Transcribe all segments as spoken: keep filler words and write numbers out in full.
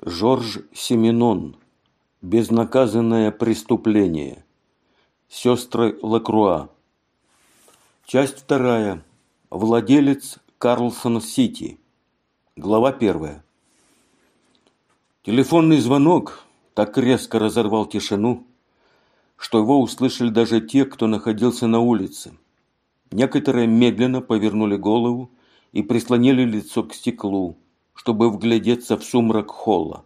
Жорж Сименон. Безнаказанное преступление. Сестры Лакруа. Часть вторая. Владелец Карлсон-Сити. Глава первая. Телефонный звонок так резко разорвал тишину, что его услышали даже те, кто находился на улице. Некоторые медленно повернули голову и прислонили лицо к стеклу, чтобы вглядеться в сумрак холла.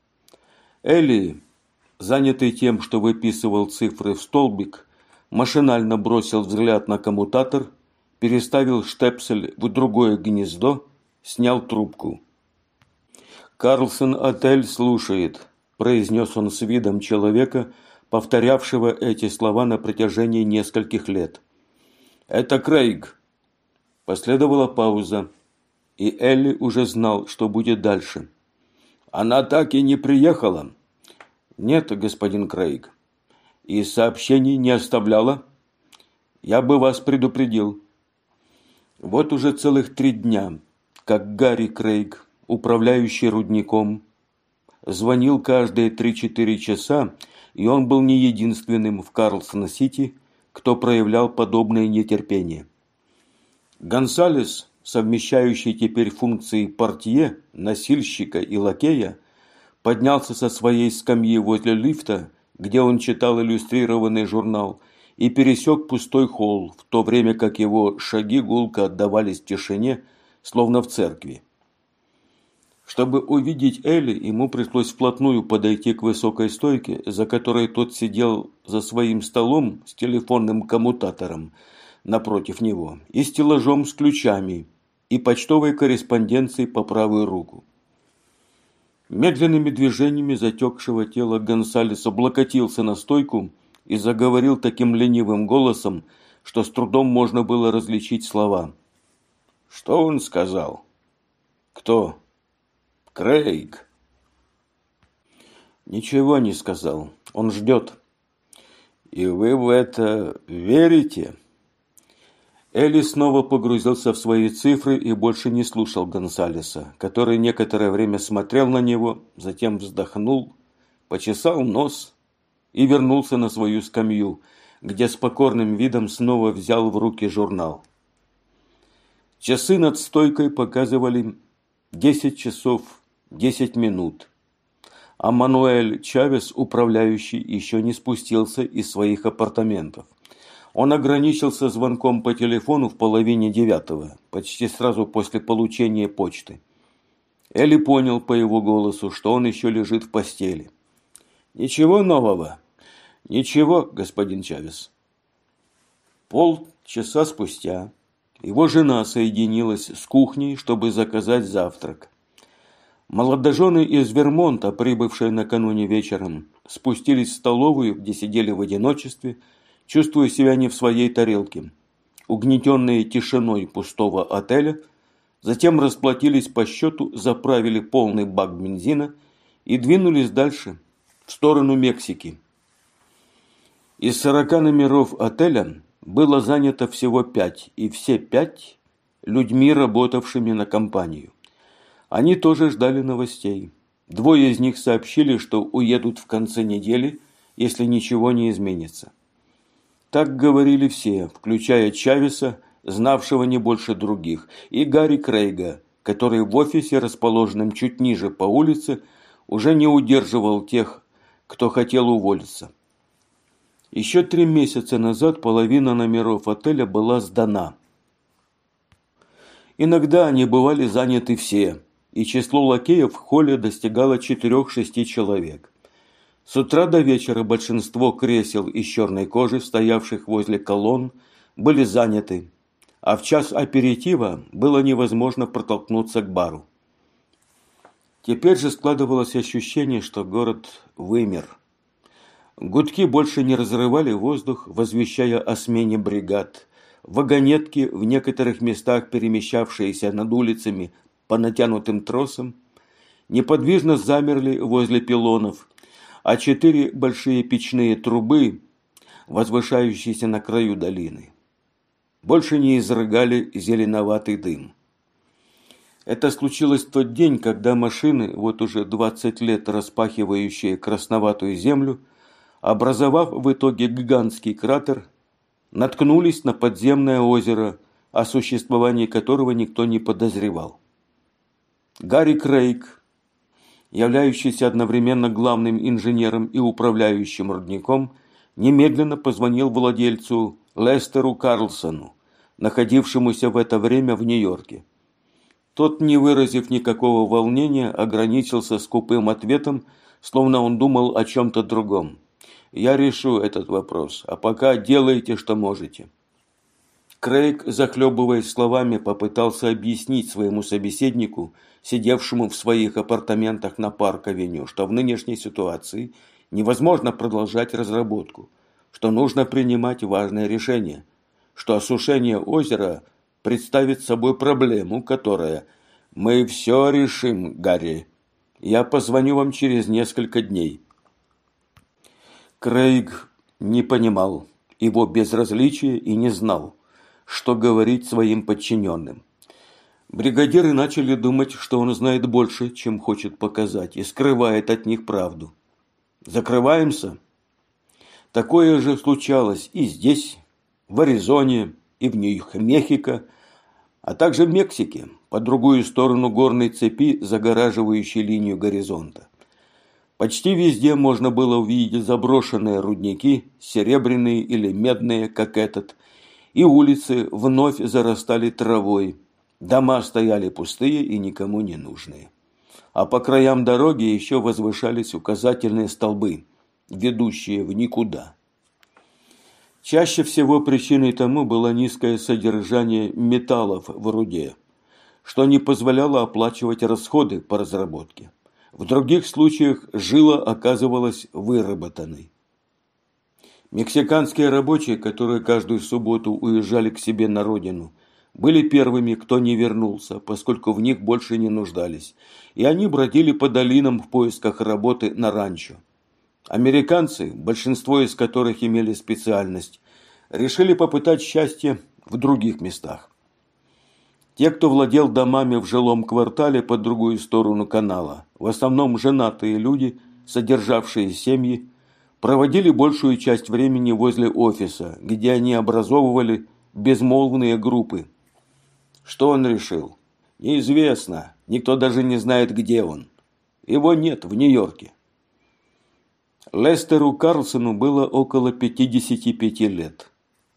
Элли, занятый тем, что выписывал цифры в столбик, машинально бросил взгляд на коммутатор, переставил штепсель в другое гнездо, снял трубку. «Карлсон-отель слушает», – произнес он с видом человека, повторявшего эти слова на протяжении нескольких лет. «Это Крейг». Последовала пауза, и Элли уже знал, что будет дальше. «Она так и не приехала?» «Нет, господин Крейг». «И сообщений не оставляла?» «Я бы вас предупредил». Вот уже целых три дня, как Гарри Крейг, управляющий рудником, звонил каждые три-четыре часа, и он был не единственным в Карлсон-Сити, кто проявлял подобное нетерпение. Гонсалес, совмещающий теперь функции портье, носильщика и лакея, поднялся со своей скамьи возле лифта, где он читал иллюстрированный журнал, и пересек пустой холл, в то время как его шаги гулко отдавались в тишине, словно в церкви. Чтобы увидеть Элли, ему пришлось вплотную подойти к высокой стойке, за которой тот сидел за своим столом с телефонным коммутатором напротив него и стеллажом с ключами и почтовой корреспонденцией по правую руку. Медленными движениями затекшего тела Гонсалес облокотился на стойку и заговорил таким ленивым голосом, что с трудом можно было различить слова. «Что он сказал?» «Кто?» «Крейг». «Ничего не сказал. Он ждет». «И вы в это верите?» Элли снова погрузился в свои цифры и больше не слушал Гонсалеса, который некоторое время смотрел на него, затем вздохнул, почесал нос и вернулся на свою скамью, где с покорным видом снова взял в руки журнал. Часы над стойкой показывали десять часов десять минут, а Мануэль Чавес, управляющий, еще не спустился из своих апартаментов. Он ограничился звонком по телефону в половине девятого, почти сразу после получения почты. Элли понял по его голосу, что он еще лежит в постели. «Ничего нового?» «Ничего, господин Чавес». Полчаса спустя его жена соединилась с кухней, чтобы заказать завтрак. Молодожены из Вермонта, прибывшие накануне вечером, спустились в столовую, где сидели в одиночестве, чувствуя себя не в своей тарелке, угнетенные тишиной пустого отеля, затем расплатились по счету, заправили полный бак бензина и двинулись дальше, в сторону Мексики. Из сорока номеров отеля было занято всего пять, и все пять людьми, работавшими на компанию. Они тоже ждали новостей. Двое из них сообщили, что уедут в конце недели, если ничего не изменится. Так говорили все, включая Чавеса, знавшего не больше других, и Гарри Крейга, который в офисе, расположенном чуть ниже по улице, уже не удерживал тех, кто хотел уволиться. Еще три месяца назад половина номеров отеля была сдана. Иногда они бывали заняты все, и число лакеев в холле достигало четырех-шести человек. С утра до вечера большинство кресел из черной кожи, стоявших возле колонн, были заняты, а в час аперитива было невозможно протолкнуться к бару. Теперь же складывалось ощущение, что город вымер. Гудки больше не разрывали воздух, возвещая о смене бригад. Вагонетки, в некоторых местах перемещавшиеся над улицами по натянутым тросам, неподвижно замерли возле пилонов, а четыре большие печные трубы, возвышающиеся на краю долины, больше не изрыгали зеленоватый дым. Это случилось в тот день, когда машины, вот уже двадцать лет распахивающие красноватую землю, образовав в итоге гигантский кратер, наткнулись на подземное озеро, о существовании которого никто не подозревал. Гарри Крейг, являющийся одновременно главным инженером и управляющим рудником, немедленно позвонил владельцу Лестеру Карлсону, находившемуся в это время в Нью-Йорке. Тот, не выразив никакого волнения, ограничился скупым ответом, словно он думал о чем-то другом. «Я решу этот вопрос, а пока делайте, что можете». Крейг, захлебываясь словами, попытался объяснить своему собеседнику, сидевшему в своих апартаментах на Парк-авеню, что в нынешней ситуации невозможно продолжать разработку, что нужно принимать важное решение, что осушение озера представит собой проблему, которая «Мы все решим, Гарри. Я позвоню вам через несколько дней». Крейг не понимал его безразличия и не знал, что говорить своим подчиненным. Бригадиры начали думать, что он знает больше, чем хочет показать, и скрывает от них правду. «Закрываемся?» Такое же случалось и здесь, в Аризоне, и в Нью-Мехико, а также в Мексике, по другую сторону горной цепи, загораживающей линию горизонта. Почти везде можно было увидеть заброшенные рудники, серебряные или медные, как этот, и улицы вновь зарастали травой, дома стояли пустые и никому не нужные. А по краям дороги еще возвышались указательные столбы, ведущие в никуда. Чаще всего причиной тому было низкое содержание металлов в руде, что не позволяло оплачивать расходы по разработке. В других случаях жила оказывалась выработанной. Мексиканские рабочие, которые каждую субботу уезжали к себе на родину, были первыми, кто не вернулся, поскольку в них больше не нуждались, и они бродили по долинам в поисках работы на ранчо. Американцы, большинство из которых имели специальность, решили попытать счастье в других местах. Те, кто владел домами в жилом квартале по другую сторону канала, в основном женатые люди, содержавшие семьи, проводили большую часть времени возле офиса, где они образовывали безмолвные группы. Что он решил? Неизвестно, никто даже не знает, где он. Его нет в Нью-Йорке. Лестеру Карлсону было около пятидесяти пяти лет.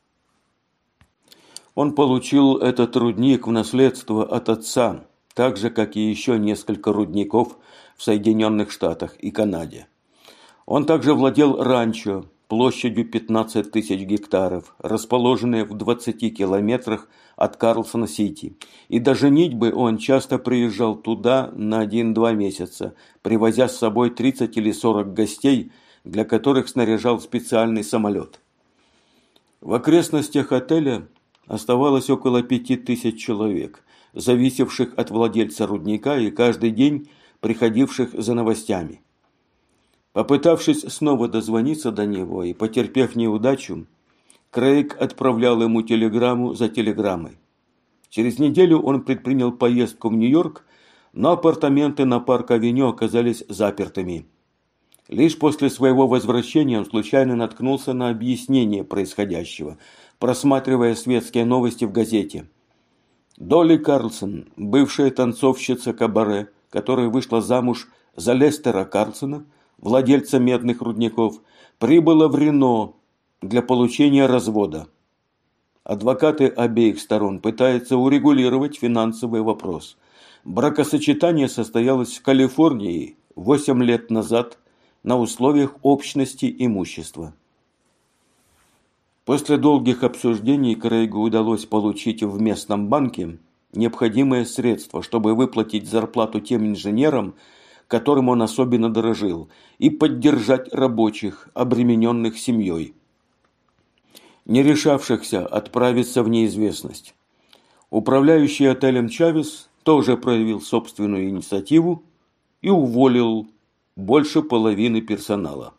Он получил этот рудник в наследство от отца, так же, как и еще несколько рудников в Соединенных Штатах и Канаде. Он также владел ранчо площадью пятнадцать тысяч гектаров, расположенное в двадцати километрах от Карлсон-Сити. И до женитьбы он часто приезжал туда на один-два месяца, привозя с собой тридцать или сорок гостей, для которых снаряжал специальный самолет. В окрестностях отеля оставалось около пяти тысяч человек, зависевших от владельца рудника и каждый день приходивших за новостями. Попытавшись снова дозвониться до него и потерпев неудачу, Крейг отправлял ему телеграмму за телеграммой. Через неделю он предпринял поездку в Нью-Йорк, но апартаменты на Парк-авеню оказались запертыми. Лишь после своего возвращения он случайно наткнулся на объяснение происходящего, просматривая светские новости в газете. Долли Карлсон, бывшая танцовщица кабаре, которая вышла замуж за Лестера Карлсона, владельца медных рудников, прибыла в Рено для получения развода. Адвокаты обеих сторон пытаются урегулировать финансовый вопрос. Бракосочетание состоялось в Калифорнии восемь лет назад на условиях общности имущества. После долгих обсуждений Крейгу удалось получить в местном банке необходимые средства, чтобы выплатить зарплату тем инженерам, которым он особенно дорожил, и поддержать рабочих, обремененных семьей, не решавшихся отправиться в неизвестность. Управляющий отелем Чавес тоже проявил собственную инициативу и уволил больше половины персонала.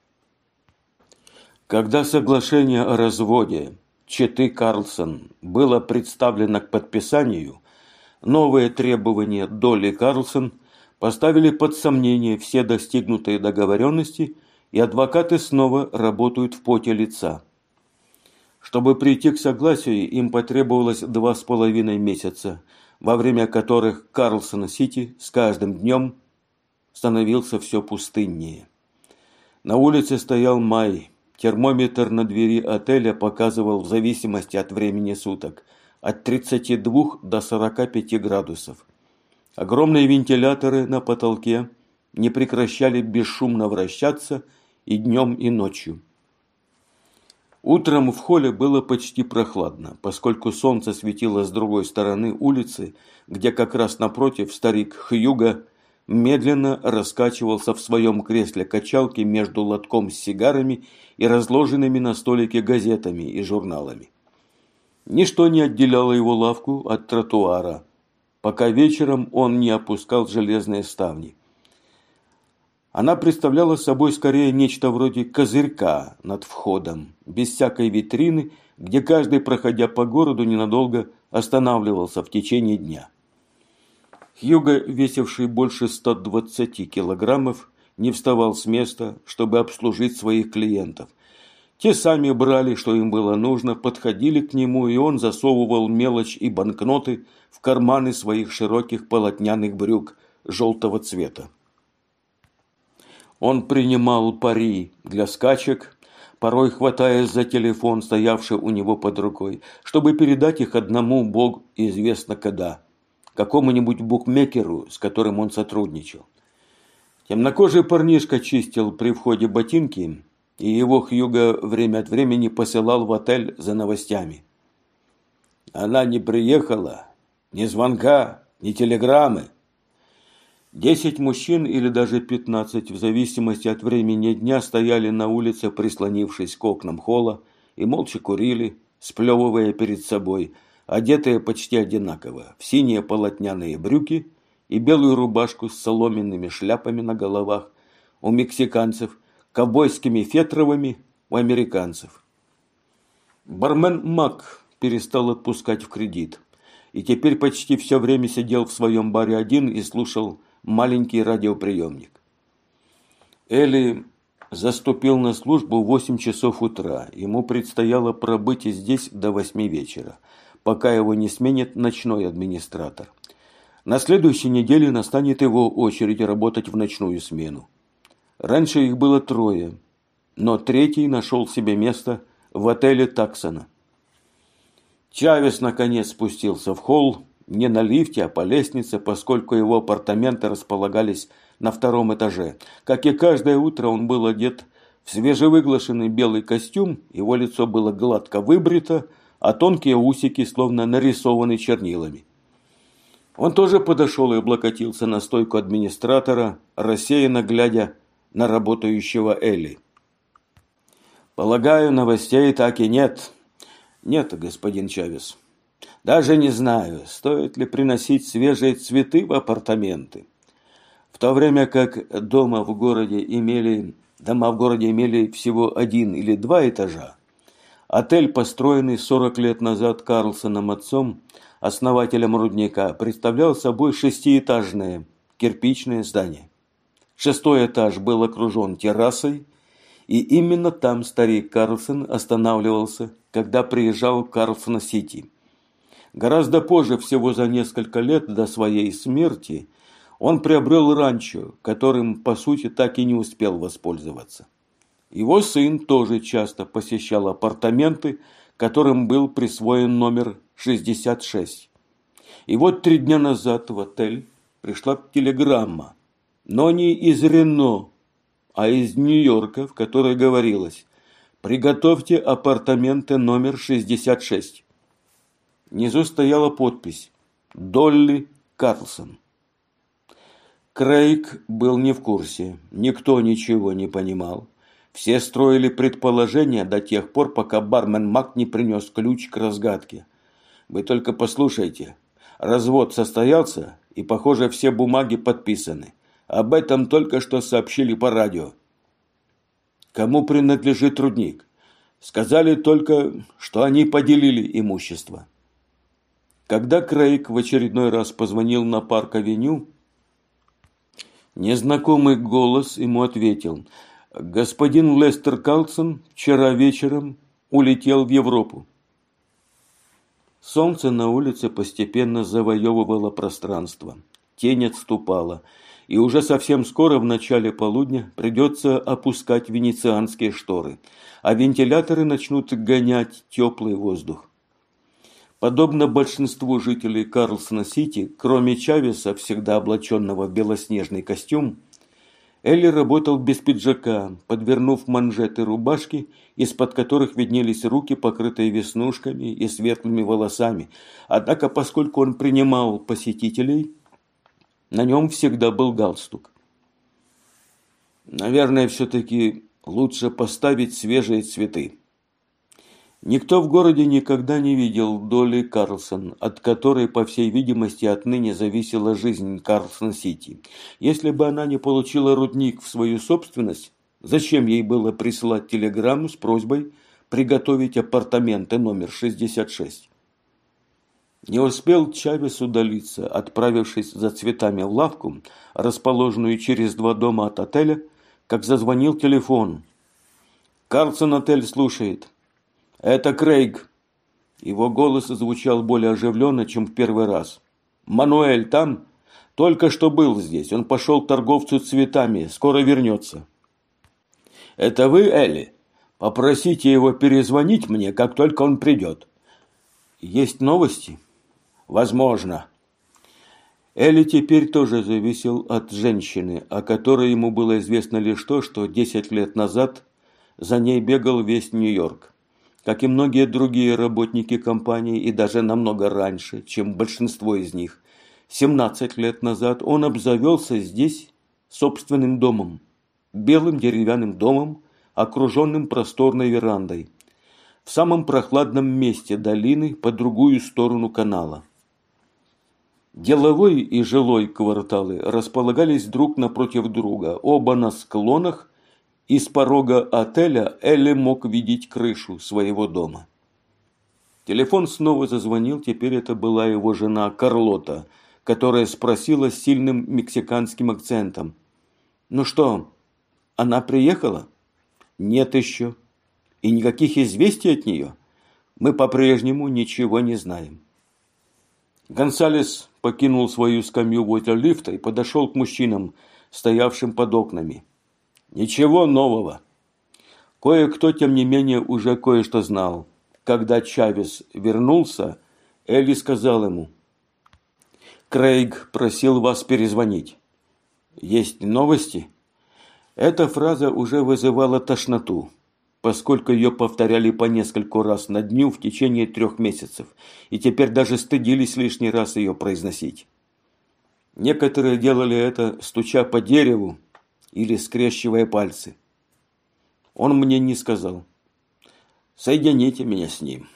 Когда соглашение о разводе четы Карлсон было представлено к подписанию, Новые требования Долли Карлсон поставили под сомнение все достигнутые договоренности, и адвокаты снова работают в поте лица. Чтобы прийти к согласию, им потребовалось два с половиной месяца, во время которых Карлсон-Сити с каждым днем становился все пустыннее. На улице стоял май. Термометр на двери отеля показывал в зависимости от времени суток от тридцати двух до сорока пяти градусов. Огромные вентиляторы на потолке не прекращали бесшумно вращаться и днем, и ночью. Утром в холле было почти прохладно, поскольку солнце светило с другой стороны улицы, где как раз напротив старик Хьюго медленно раскачивался в своем кресле-качалке между лотком с сигарами и разложенными на столике газетами и журналами. Ничто не отделяло его лавку от тротуара, пока вечером он не опускал железные ставни. Она представляла собой скорее нечто вроде козырька над входом, без всякой витрины, где каждый, проходя по городу, ненадолго останавливался в течение дня. Хьюго, весивший больше ста двадцати килограммов, не вставал с места, чтобы обслужить своих клиентов. Те сами брали, что им было нужно, подходили к нему, и он засовывал мелочь и банкноты в карманы своих широких полотняных брюк желтого цвета. Он принимал пари для скачек, порой хватаясь за телефон, стоявший у него под рукой, чтобы передать их одному, бог известно когда, какому-нибудь букмекеру, с которым он сотрудничал. Темнокожий парнишка чистил при входе ботинки, и его Хьюго время от времени посылал в отель за новостями. Она не приехала, ни звонка, ни телеграммы. Десять мужчин или даже пятнадцать, в зависимости от времени дня, стояли на улице, прислонившись к окнам холла, и молча курили, сплевывая перед собой, одетые почти одинаково, в синие полотняные брюки и белую рубашку с соломенными шляпами на головах у мексиканцев, ковбойскими фетровыми у американцев. Бармен Мак перестал отпускать в кредит, и теперь почти все время сидел в своем баре один и слушал маленький радиоприемник. Элли заступил на службу в восемь часов утра. Ему предстояло пробыть здесь до восьми вечера, пока его не сменит ночной администратор. На следующей неделе настанет его очередь работать в ночную смену. Раньше их было трое, но третий нашел себе место в отеле Таксона. Чавес наконец спустился в холл, не на лифте, а по лестнице, поскольку его апартаменты располагались на втором этаже. Как и каждое утро, он был одет в свежевыглаженный белый костюм, его лицо было гладко выбрито, а тонкие усики словно нарисованы чернилами. Он тоже подошел и облокотился на стойку администратора, рассеянно глядя на работающего Элли. «Полагаю, новостей так и нет». «Нет, господин Чавес. Даже не знаю, стоит ли приносить свежие цветы в апартаменты. В то время как дома в городе имели, дома в городе имели всего один или два этажа, отель, построенный сорок лет назад Карлсоном отцом, основателем рудника, представлял собой шестиэтажное кирпичное здание. Шестой этаж был окружен террасой, и именно там старик Карлсон останавливался, когда приезжал в Карлсон-Сити. Гораздо позже, всего за несколько лет до своей смерти, он приобрел ранчо, которым, по сути, так и не успел воспользоваться. Его сын тоже часто посещал апартаменты, которым был присвоен номер шестьдесят шесть. И вот три дня назад в отель пришла телеграмма, но не из Рено, а из Нью-Йорка, в которой говорилось: «Приготовьте апартаменты номер шестьдесят шесть». Внизу стояла подпись «Долли Карлсон». Крейг был не в курсе, никто ничего не понимал. Все строили предположения до тех пор, пока бармен Мак не принес ключ к разгадке. Вы только послушайте. Развод состоялся, и, похоже, все бумаги подписаны. Об этом только что сообщили по радио. Кому принадлежит рудник? Сказали только, что они поделили имущество. Когда Крейг в очередной раз позвонил на Парк-авеню, незнакомый голос ему ответил: «Господин Лестер Карлсон вчера вечером улетел в Европу». Солнце на улице постепенно завоевывало пространство. Тень отступала, и уже совсем скоро, в начале полудня, придется опускать венецианские шторы, а вентиляторы начнут гонять теплый воздух. Подобно большинству жителей Карлсона-Сити, кроме Чавеса, всегда облаченного в белоснежный костюм, Элли работал без пиджака, подвернув манжеты рубашки, из-под которых виднелись руки, покрытые веснушками и светлыми волосами. Однако, поскольку он принимал посетителей, на нем всегда был галстук. Наверное, все-таки лучше поставить свежие цветы. Никто в городе никогда не видел Долли Карлсон, от которой, по всей видимости, отныне зависела жизнь Карлсон-Сити. Если бы она не получила рудник в свою собственность, зачем ей было присылать телеграмму с просьбой приготовить апартаменты номер шестьдесят шесть? Не успел Чавес удалиться, отправившись за цветами в лавку, расположенную через два дома от отеля, как зазвонил телефон. «Карлсон-отель слушает». «Это Крейг». Его голос звучал более оживленно, чем в первый раз. «Мануэль там? Только что был здесь. Он пошел к торговцу цветами. Скоро вернется». «Это вы, Элли? Попросите его перезвонить мне, как только он придет». «Есть новости?» «Возможно». Элли теперь тоже зависел от женщины, о которой ему было известно лишь то, что десять лет назад за ней бегал весь Нью-Йорк. Как и многие другие работники компании, и даже намного раньше, чем большинство из них, семнадцать лет назад он обзавелся здесь собственным домом, белым деревянным домом, окруженным просторной верандой, в самом прохладном месте долины по другую сторону канала. Деловой и жилой кварталы располагались друг напротив друга, оба на склонах. Из порога отеля Элли мог видеть крышу своего дома. Телефон снова зазвонил, теперь это была его жена Карлота, которая спросила с сильным мексиканским акцентом: «Ну что, она приехала?» «Нет еще. И никаких известий от нее? Мы по-прежнему ничего не знаем». Гонсалес покинул свою скамью возле лифта и подошел к мужчинам, стоявшим под окнами. Ничего нового. Кое-кто, тем не менее, уже кое-что знал. Когда Чавес вернулся, Элли сказал ему: «Крейг просил вас перезвонить». «Есть новости?» Эта фраза уже вызывала тошноту, поскольку ее повторяли по нескольку раз на дню в течение трех месяцев, и теперь даже стыдились лишний раз ее произносить. Некоторые делали это, стуча по дереву или скрещивая пальцы. Он мне не сказал. «Соедините меня с ним».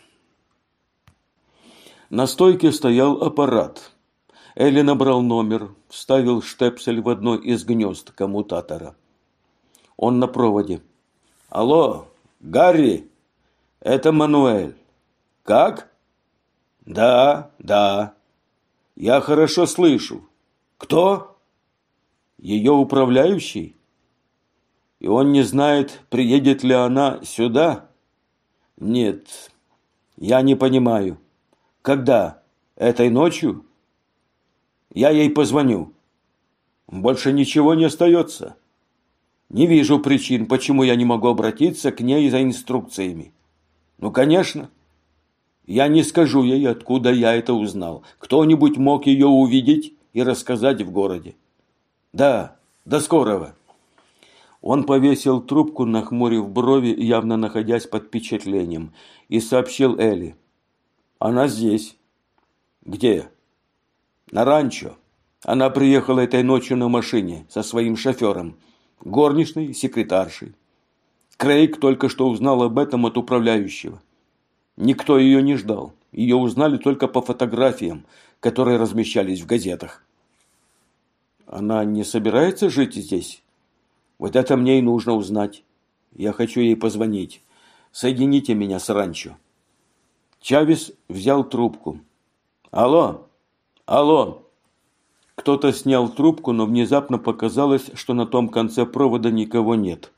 На стойке стоял аппарат. Элли набрал номер, вставил штепсель в одно из гнезд коммутатора. Он на проводе. «Алло, Гарри, это Мануэль». «Как?» «Да, да. Я хорошо слышу. Кто?» «Ее управляющий? И он не знает, приедет ли она сюда?» «Нет, я не понимаю. Когда? Этой ночью?» «Я ей позвоню. Больше ничего не остается. Не вижу причин, почему я не могу обратиться к ней за инструкциями. Ну, конечно. Я не скажу ей, откуда я это узнал. Кто-нибудь мог ее увидеть и рассказать в городе. Да, до скорого». Он повесил трубку, нахмурив брови, явно находясь под впечатлением, и сообщил Элли: «Она здесь». «Где?» «На ранчо. Она приехала этой ночью на машине со своим шофером, горничной и секретаршей. Крейг только что узнал об этом от управляющего. Никто ее не ждал. Ее узнали только по фотографиям, которые размещались в газетах». «Она не собирается жить здесь?» «Вот это мне и нужно узнать. Я хочу ей позвонить. Соедините меня с ранчо». Чавес взял трубку. Алло! Алло! Кто-то снял трубку, но внезапно показалось, что на том конце провода никого нет.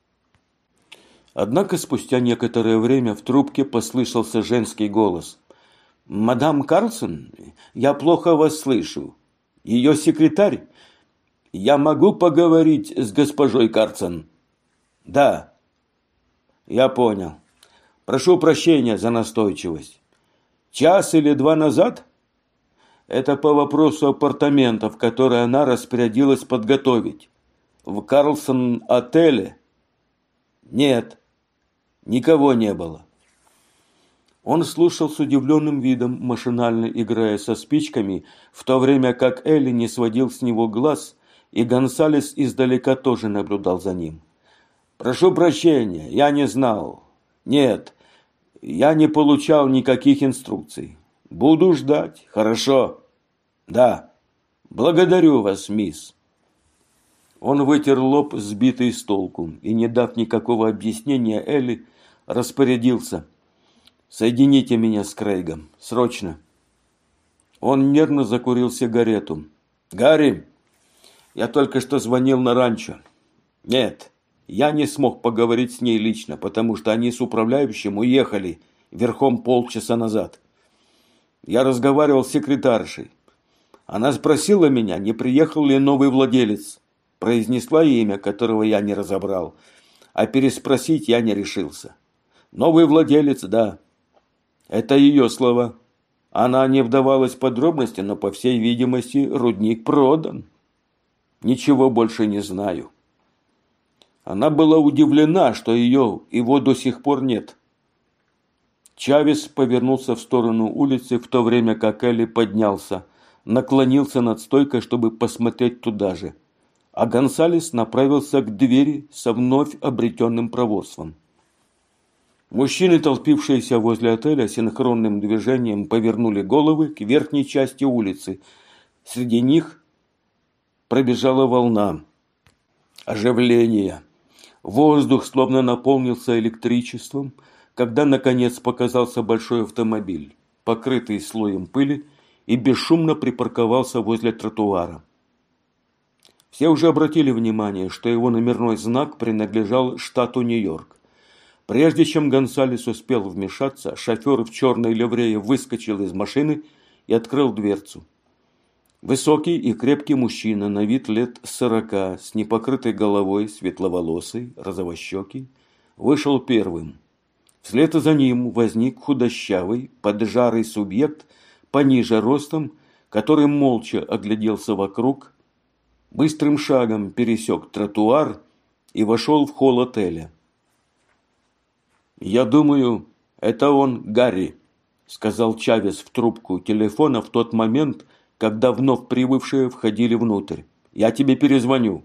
Однако спустя некоторое время в трубке послышался женский голос. «Мадам Карлсон, я плохо вас слышу. Ее секретарь? Я могу поговорить с госпожой Карлсон?» «Да». «Я понял. Прошу прощения за настойчивость. Час или два назад?» «Это по вопросу апартаментов, которые она распорядилась подготовить. В Карлсон-отеле?» «Нет, никого не было». Он слушал с удивленным видом, машинально играя со спичками, в то время как Элли не сводил с него глаз, и Гонсалес издалека тоже наблюдал за ним. «Прошу прощения, я не знал. Нет, я не получал никаких инструкций. Буду ждать. Хорошо?» «Да. Благодарю вас, мисс». Он вытер лоб, сбитый с толку, и, не дав никакого объяснения Элли, распорядился: «Соедините меня с Крейгом. Срочно». Он нервно закурил сигарету. «Гарри, я только что звонил на ранчо. Нет, я не смог поговорить с ней лично, потому что они с управляющим уехали верхом полчаса назад. Я разговаривал с секретаршей. Она спросила меня, не приехал ли новый владелец. Произнесла имя, которого я не разобрал, а переспросить я не решился. Новый владелец, да. Это ее слова. Она не вдавалась в подробности, но, по всей видимости, рудник продан. Ничего больше не знаю». Она была удивлена, что ее, его до сих пор нет. Чавес повернулся в сторону улицы, в то время как Элли поднялся, наклонился над стойкой, чтобы посмотреть туда же, а Гонсалес направился к двери со вновь обретенным проворством. Мужчины, толпившиеся возле отеля, синхронным движением повернули головы к верхней части улицы. Среди них пробежала волна оживления. Воздух словно наполнился электричеством, когда, наконец, показался большой автомобиль, покрытый слоем пыли, и бесшумно припарковался возле тротуара. Все уже обратили внимание, что его номерной знак принадлежал штату Нью-Йорк. Прежде чем Гонсалес успел вмешаться, шофер в черной ливрее выскочил из машины и открыл дверцу. Высокий и крепкий мужчина, на вид лет сорока, с непокрытой головой, светловолосый, розовощекий, вышел первым. Вслед за ним возник худощавый, поджарый субъект, пониже ростом, который молча огляделся вокруг, быстрым шагом пересек тротуар и вошел в холл отеля. «Я думаю, это он, Гарри», – сказал Чавес в трубку телефона в тот момент, когда вновь прибывшие входили внутрь. «Я тебе перезвоню».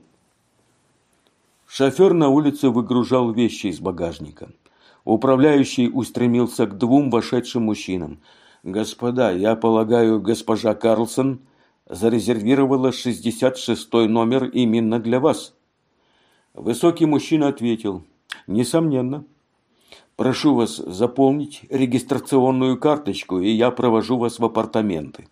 Шофер на улице выгружал вещи из багажника. Управляющий устремился к двум вошедшим мужчинам. «Господа, я полагаю, госпожа Карлсон зарезервировала шестьдесят шестой номер именно для вас». Высокий мужчина ответил: «Несомненно. Прошу вас заполнить регистрационную карточку, и я провожу вас в апартаменты».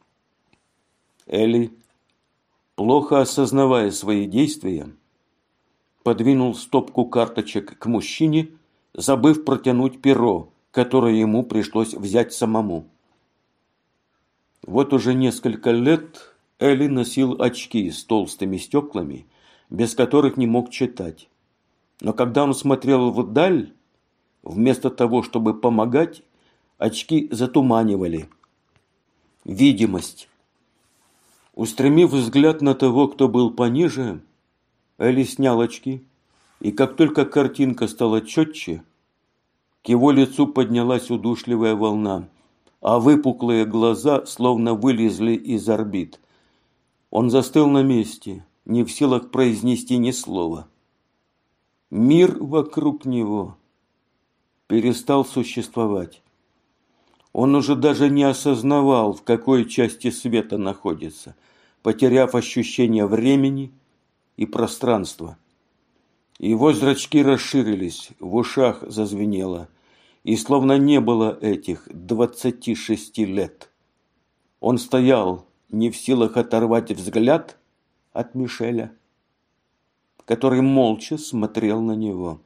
Элли, плохо осознавая свои действия, подвинул стопку карточек к мужчине, забыв протянуть перо, которое ему пришлось взять самому. Вот уже несколько лет Элли носил очки с толстыми стеклами, без которых не мог читать. Но когда он смотрел вдаль, вместо того, чтобы помогать, очки затуманивали видимость. Устремив взгляд на того, кто был пониже, Элли снял очки, и как только картинка стала четче, к его лицу поднялась удушливая волна, а выпуклые глаза словно вылезли из орбит. Он застыл на месте, не в силах произнести ни слова. Мир вокруг него перестал существовать. Он уже даже не осознавал, в какой части света находится, потеряв ощущение времени и пространства. Его зрачки расширились, в ушах зазвенело, и словно не было этих двадцати шести лет. Он стоял, не в силах оторвать взгляд от Мишеля, который молча смотрел на него.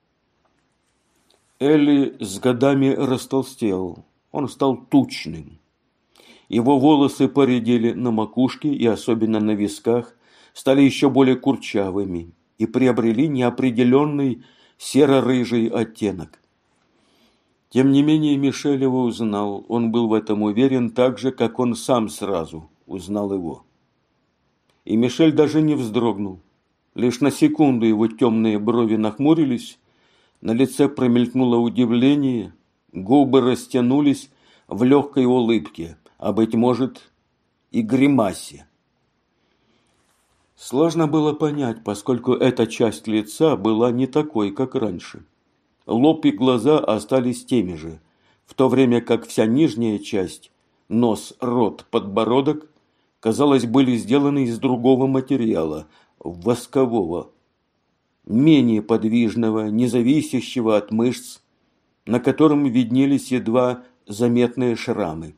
Элли с годами растолстел, он стал тучным. Его волосы поредели на макушке и особенно на висках, стали еще более курчавыми и приобрели неопределенный серо-рыжий оттенок. Тем не менее Мишель его узнал, он был в этом уверен так же, как он сам сразу узнал его. И Мишель даже не вздрогнул. Лишь на секунду его темные брови нахмурились, на лице промелькнуло удивление, губы растянулись в легкой улыбке, а, быть может, и гримасе. Сложно было понять, поскольку эта часть лица была не такой, как раньше. Лоб и глаза остались теми же, в то время как вся нижняя часть, нос, рот, подбородок, казалось, были сделаны из другого материала, воскового, менее подвижного, не зависящего от мышц, на котором виднелись едва заметные шрамы.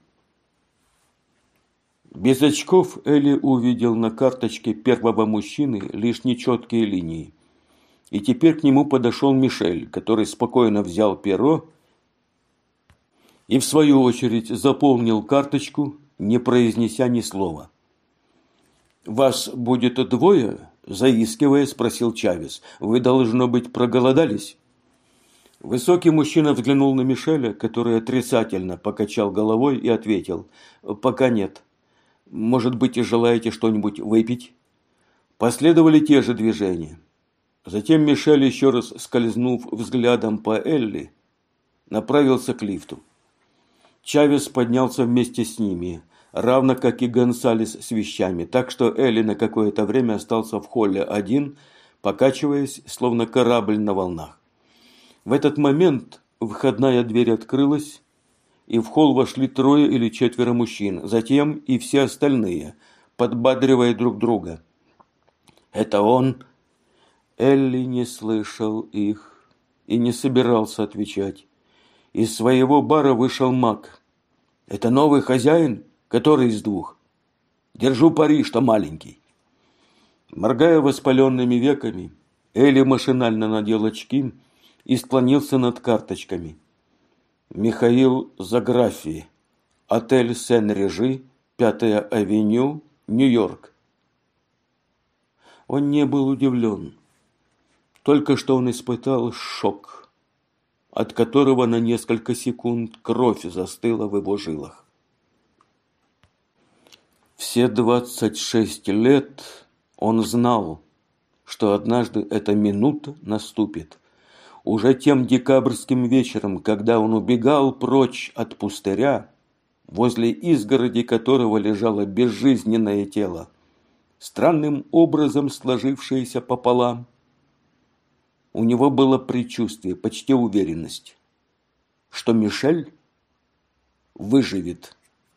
Без очков Элли увидел на карточке первого мужчины лишь нечеткие линии. И теперь к нему подошел Мишель, который спокойно взял перо и в свою очередь заполнил карточку, не произнеся ни слова. «Вас будет двое?» – заискивая, спросил Чавес. «Вы, должно быть, проголодались?» Высокий мужчина взглянул на Мишеля, который отрицательно покачал головой и ответил: «Пока нет. Может быть, и желаете что-нибудь выпить?» Последовали те же движения. Затем Мишель, еще раз скользнув взглядом по Элли, направился к лифту. Чавес поднялся вместе с ними, равно как и Гонсалес с вещами, так что Элли на какое-то время остался в холле один, покачиваясь, словно корабль на волнах. В этот момент входная дверь открылась, и в холл вошли трое или четверо мужчин, затем и все остальные, подбадривая друг друга. «Это он?» Элли не слышал их и не собирался отвечать. Из своего бара вышел Мак. «Это новый хозяин? Который из двух?» «Держу пари, что маленький». Моргая воспаленными веками, Элли машинально надел очки и склонился над карточками. Михаил Заграфи, отель Сен-Режи, Пятая авеню, Нью-Йорк. Он не был удивлен. Только что он испытал шок, от которого на несколько секунд кровь застыла в его жилах. Все двадцать шесть лет он знал, что однажды эта минута наступит. Уже тем декабрьским вечером, когда он убегал прочь от пустыря, возле изгороди которого лежало безжизненное тело, странным образом сложившееся пополам, у него было предчувствие, почти уверенность, что Мишель выживет.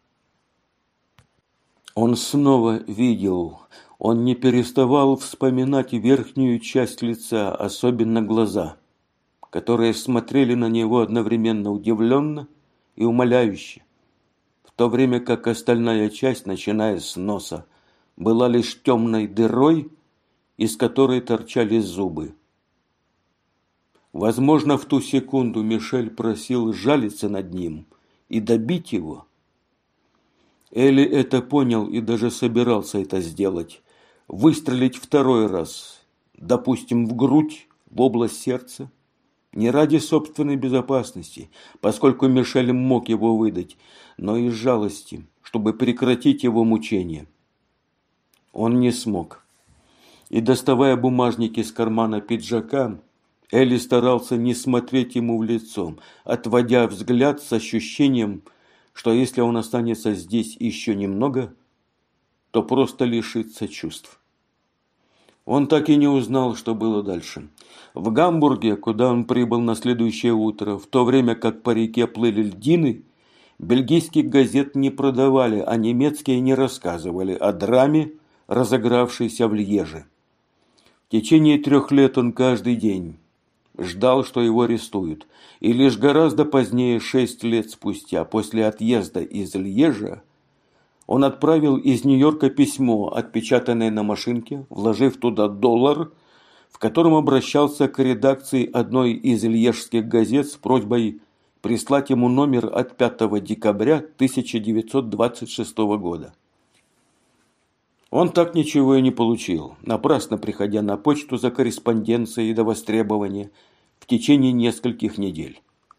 Он снова видел, он не переставал вспоминать верхнюю часть лица, особенно глаза, которые смотрели на него одновременно удивленно и умоляюще, в то время как остальная часть, начиная с носа, была лишь темной дырой, из которой торчали зубы. Возможно, в ту секунду Мишель просил жалиться над ним и добить его. Элли это понял и даже собирался это сделать. Выстрелить второй раз, допустим, в грудь, в область сердца. Не ради собственной безопасности, поскольку Мишель мог его выдать, но из жалости, чтобы прекратить его мучения. Он не смог. И, доставая бумажник из кармана пиджака, Элли старался не смотреть ему в лицо, отводя взгляд с ощущением, что если он останется здесь еще немного, то просто лишится чувств. Он так и не узнал, что было дальше. В Гамбурге, куда он прибыл на следующее утро, в то время как по реке плыли льдины, бельгийских газет не продавали, а немецкие не рассказывали о драме, разыгравшейся в Льеже. В течение трех лет он каждый день ждал, что его арестуют, и лишь гораздо позднее, шесть лет спустя, после отъезда из Льежа, Он отправил из Нью-Йорка письмо, отпечатанное на машинке, вложив туда доллар, в котором обращался к редакции одной из льежских газет с просьбой прислать ему номер от пятого декабря тысяча девятьсот двадцать шестого года. Он так ничего и не получил, напрасно приходя на почту за корреспонденцией до востребования в течение нескольких недель.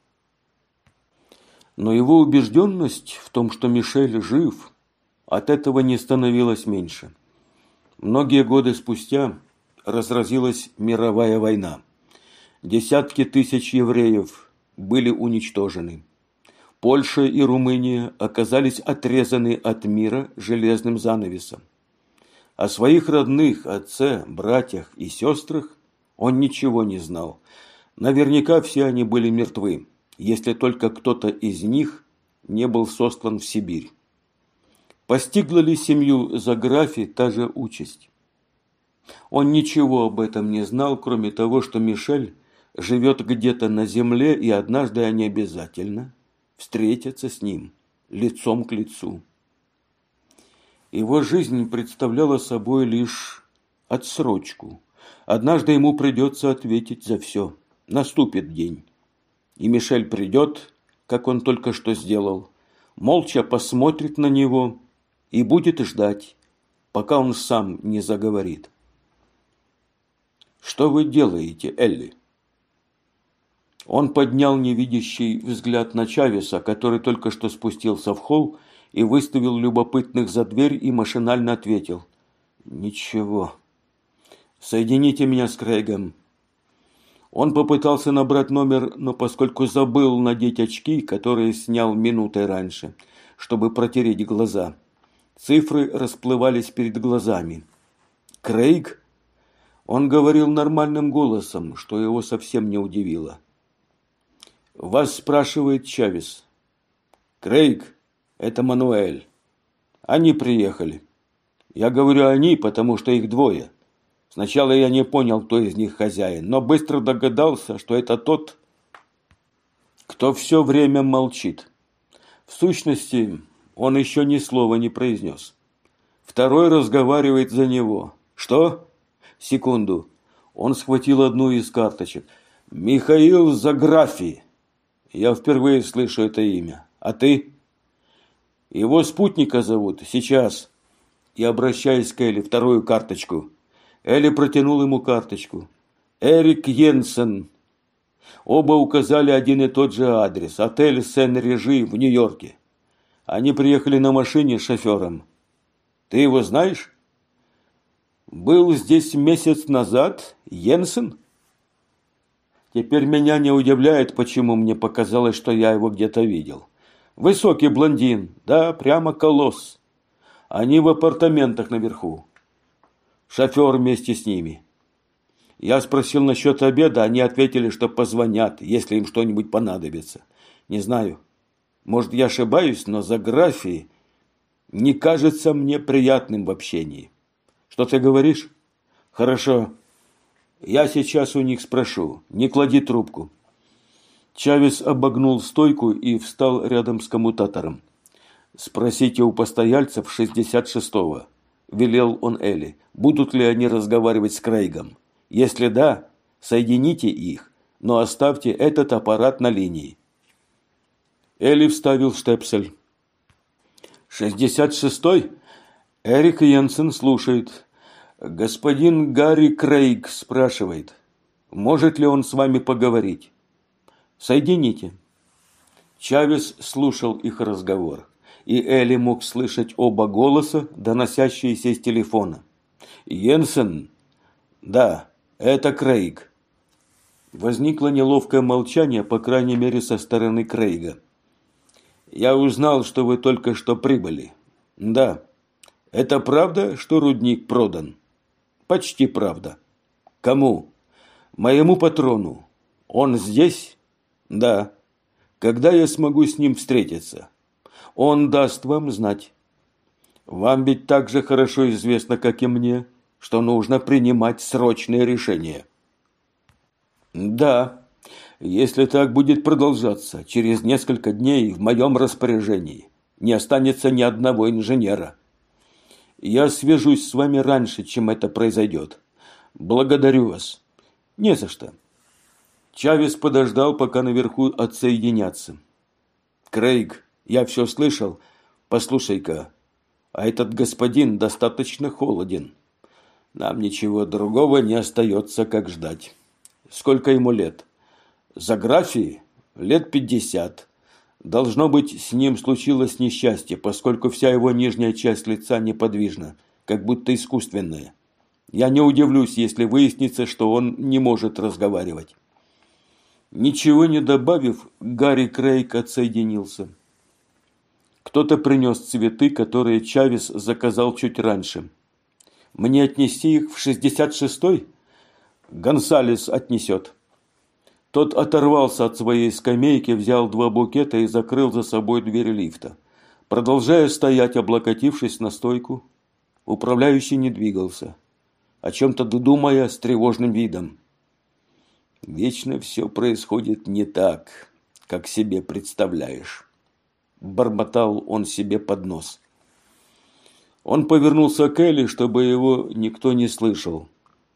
Но его убежденность в том, что Мишель жив, от этого не становилась меньше. Многие годы спустя разразилась мировая война. Десятки тысяч евреев были уничтожены. Польша и Румыния оказались отрезаны от мира железным занавесом. О своих родных, отце, братьях и сестрах он ничего не знал. Наверняка все они были мертвы, если только кто-то из них не был сослан в Сибирь. Постигла ли семью Заграфи та же участь? Он ничего об этом не знал, кроме того, что Мишель живет где-то на земле, и однажды они обязательно встретятся с ним лицом к лицу. Его жизнь представляла собой лишь отсрочку. Однажды ему придется ответить за все. Наступит день. И Мишель придет, как он только что сделал, молча посмотрит на него и будет ждать, пока он сам не заговорит. «Что вы делаете, Элли?» Он поднял невидящий взгляд на Чавеса, который только что спустился в холл и выставил любопытных за дверь и машинально ответил: «Ничего. Соедините меня с Крейгом». Он попытался набрать номер, но поскольку забыл надеть очки, которые снял минутой раньше, чтобы протереть глаза, цифры расплывались перед глазами. «Крейг?» Он говорил нормальным голосом, что его совсем не удивило. «Вас спрашивает Чавес». «Крейг, это Мануэль. Они приехали. Я говорю «они», потому что их двое. Сначала я не понял, кто из них хозяин, но быстро догадался, что это тот, кто все время молчит. В сущности, он еще ни слова не произнес. Второй разговаривает за него. Что? Секунду. Он схватил одну из карточек. Михаил Заграфи. Я впервые слышу это имя. А ты? Его спутника зовут. Сейчас. И обращаясь к Элли, вторую карточку. Элли протянул ему карточку. Эрик Йенсен. Оба указали один и тот же адрес. Отель Сен-Режи в Нью-Йорке. Они приехали на машине с шофером. Ты его знаешь? Был здесь месяц назад Йенсен? Теперь меня не удивляет, почему мне показалось, что я его где-то видел. Высокий блондин, да, прямо колосс. Они в апартаментах наверху. Шофер вместе с ними. Я спросил насчет обеда, они ответили, что позвонят, если им что-нибудь понадобится. Не знаю. Может, я ошибаюсь, но Заграфи не кажется мне приятным в общении. Что ты говоришь? Хорошо. Я сейчас у них спрошу. Не клади трубку. Чавес обогнул стойку и встал рядом с коммутатором. Спросите у постояльцев шестьдесят шестого. Велел он Элли. Будут ли они разговаривать с Крейгом? Если да, соедините их, но оставьте этот аппарат на линии. Элли вставил штепсель. шестьдесят шестой? Эрик Йенсен слушает. Господин Гарри Крейг спрашивает, может ли он с вами поговорить. Соедините. Чавес слушал их разговор, и Элли мог слышать оба голоса, доносящиеся из телефона. Йенсен? Да, это Крейг. Возникло неловкое молчание, по крайней мере, со стороны Крейга. Я узнал, что вы только что прибыли. Да. Это правда, что рудник продан? Почти правда. Кому? Моему патрону. Он здесь? Да. Когда я смогу с ним встретиться? Он даст вам знать. Вам ведь так же хорошо известно, как и мне, что нужно принимать срочные решения. Да. Если так будет продолжаться, через несколько дней в моем распоряжении Не останется ни одного инженера. Я свяжусь с вами раньше, чем это произойдет. Благодарю вас. Не за что. Чавес подождал, пока наверху отсоединятся. Крейг, я все слышал. Послушай-ка, а этот господин достаточно холоден. Нам ничего другого не остается, как ждать. Сколько ему лет? За графией? Лет пятьдесят. Должно быть, с ним случилось несчастье, поскольку вся его нижняя часть лица неподвижна, как будто искусственная. Я не удивлюсь, если выяснится, что он не может разговаривать. Ничего не добавив, Гарри Крейг отсоединился. Кто-то принес цветы, которые Чавес заказал чуть раньше. Мне отнести их в шестьдесят шестой? Гонсалес отнесет. Тот оторвался от своей скамейки, взял два букета и закрыл за собой дверь лифта. Продолжая стоять, облокотившись на стойку, управляющий не двигался, о чем-то думая с тревожным видом. «Вечно все происходит не так, как себе представляешь», – бормотал он себе под нос. Он повернулся к Элли, чтобы его никто не слышал.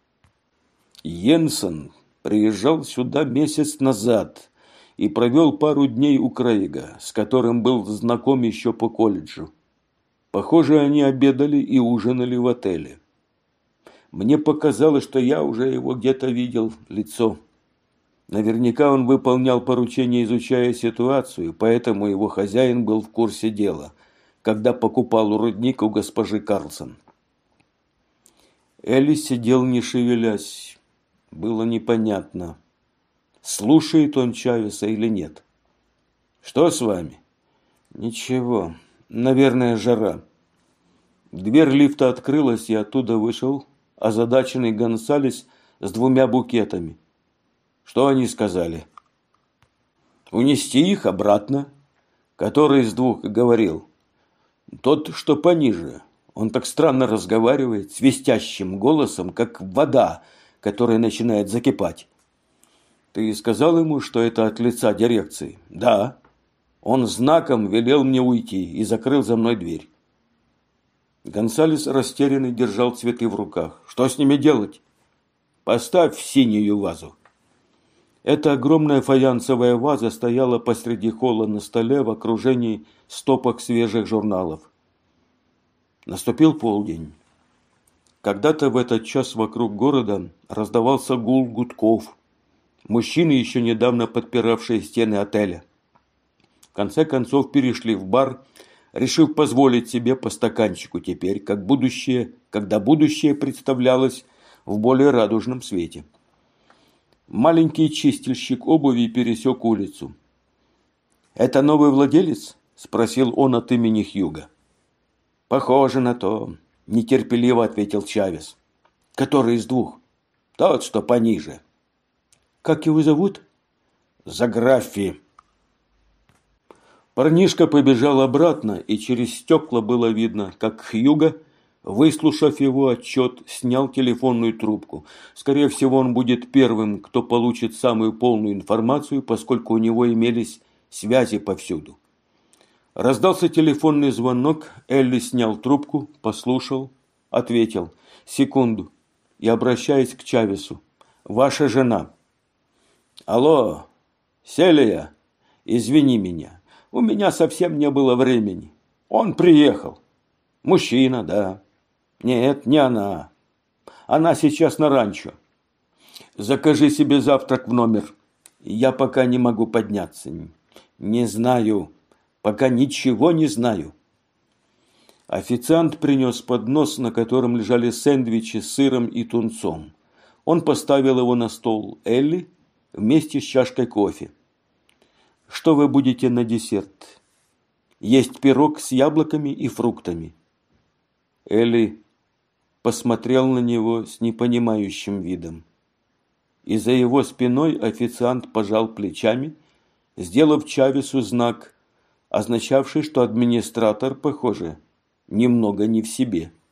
Йенсен приезжал сюда месяц назад и провел пару дней у Крейга, с которым был знаком еще по колледжу. Похоже, они обедали и ужинали в отеле. Мне показалось, что я уже его где-то видел лицо. Наверняка он выполнял поручение, изучая ситуацию, поэтому его хозяин был в курсе дела, когда покупал рудник у госпожи Карлсон. Элли сидел, не шевелясь. Было непонятно, слушает он Чавеса или нет. «Что с вами?» «Ничего. Наверное, жара». Дверь лифта открылась, и оттуда вышел озадаченный Гонсалес с двумя букетами. «Что они сказали?» «Унести их обратно». «Который из двух говорил?» «Тот, что пониже. Он так странно разговаривает, свистящим голосом, как вода, которая начинает закипать». «Ты сказал ему, что это от лица дирекции?» «Да. Он знаком велел мне уйти и закрыл за мной дверь». Гонсалес растерянный держал цветы в руках. «Что с ними делать?» «Поставь в синюю вазу». Эта огромная фаянсовая ваза стояла посреди холла на столе в окружении стопок свежих журналов. Наступил полдень. Когда-то в этот час вокруг города раздавался гул гудков. Мужчины, еще недавно подпиравшие стены отеля, в конце концов перешли в бар, решив позволить себе по стаканчику теперь, как будущее, когда будущее представлялось в более радужном свете. Маленький чистильщик обуви пересек улицу. «Это новый владелец?» – спросил он от имени Хьюга. «Похоже на то», – нетерпеливо ответил Чавес. «Который из двух?» «Тот, что пониже». «Как его зовут?» «Заграффи». Парнишка побежал обратно, и через стекла было видно, как Хьюга, выслушав его отчет, снял телефонную трубку. Скорее всего, он будет первым, кто получит самую полную информацию, поскольку у него имелись связи повсюду. Раздался телефонный звонок, Элли снял трубку, послушал, ответил. «Секунду». И, обращаясь к Чавесу. «Ваша жена». «Алло, Селия, извини меня. У меня совсем не было времени. Он приехал. Мужчина, да. Нет, не она. Она сейчас на ранчо. Закажи себе завтрак в номер. Я пока не могу подняться. Не знаю. Пока ничего не знаю». Официант принес поднос, на котором лежали сэндвичи с сыром и тунцом. Он поставил его на стол Элли вместе с чашкой кофе. «Что вы будете на десерт?» «Есть пирог с яблоками и фруктами». Элли посмотрел на него с непонимающим видом. И за его спиной официант пожал плечами, сделав Чавесу знак, означавший, что администратор, похоже, немного не в себе.